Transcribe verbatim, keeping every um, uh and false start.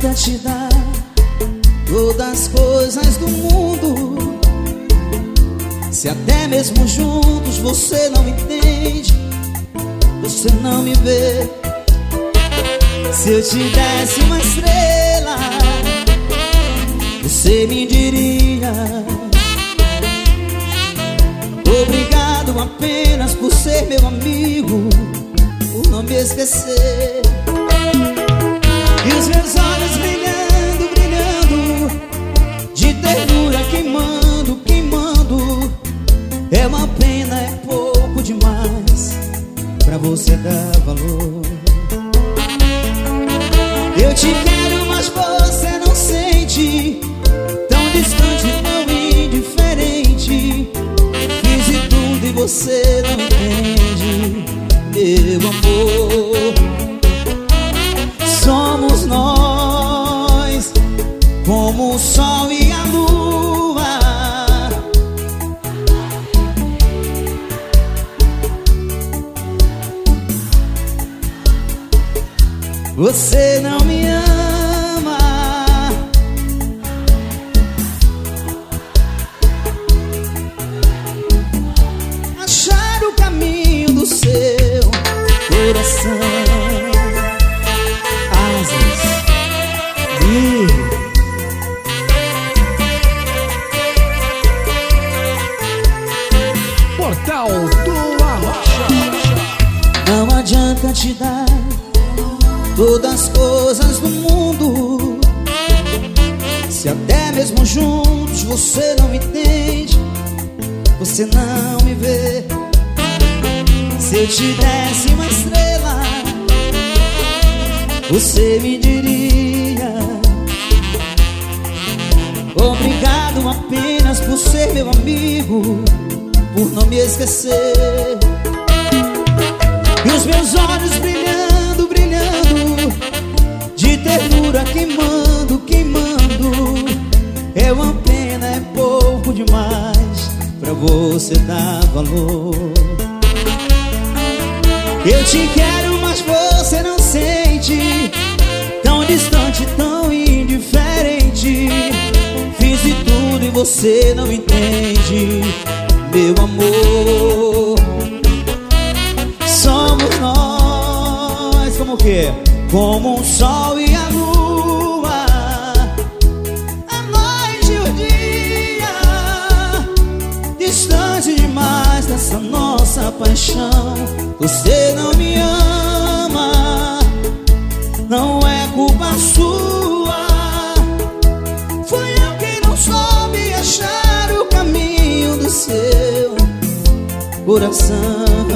adianta te dar todas as coisas do mundo, se até mesmo juntos você não me entende, você não me vê. Se eu te desse uma estrela, você me diria obrigado apenas por ser meu amigo, por não me esquecer. E os meus olhos brilhando, brilhando, de ternura queimando, queimando. É uma pena, é pouco demais pra você dar valor. Eu te quero, mas você não sente, tão distante, tão indiferente. Fiz de tudo e você não entende, meu amor. Somos nós, como o sol e a lua. Você não me ama. Achar o caminho do seu coração. Portal do Arrocha. Não adianta te dar todas as coisas do mundo, se até mesmo juntos você não me entende, você não me vê. Se eu te desse uma estrela, você me diria obrigado apenas por ser meu amigo, por não me esquecer. E os meus olhos brilhando, brilhando, de ternura queimando, queimando. É uma pena, é pouco demais pra você dar valor. Eu te quero, mas você não sente, tão distante, tão indiferente. Fiz de tudo e você não entende, meu amor. Somos nós, como o quê? Como um sol e a lua, a noite e o dia, distante demais dessa nossa paixão. Você não me ama, não é culpa sua. Foi eu quem não soube achar o caminho do seu coração.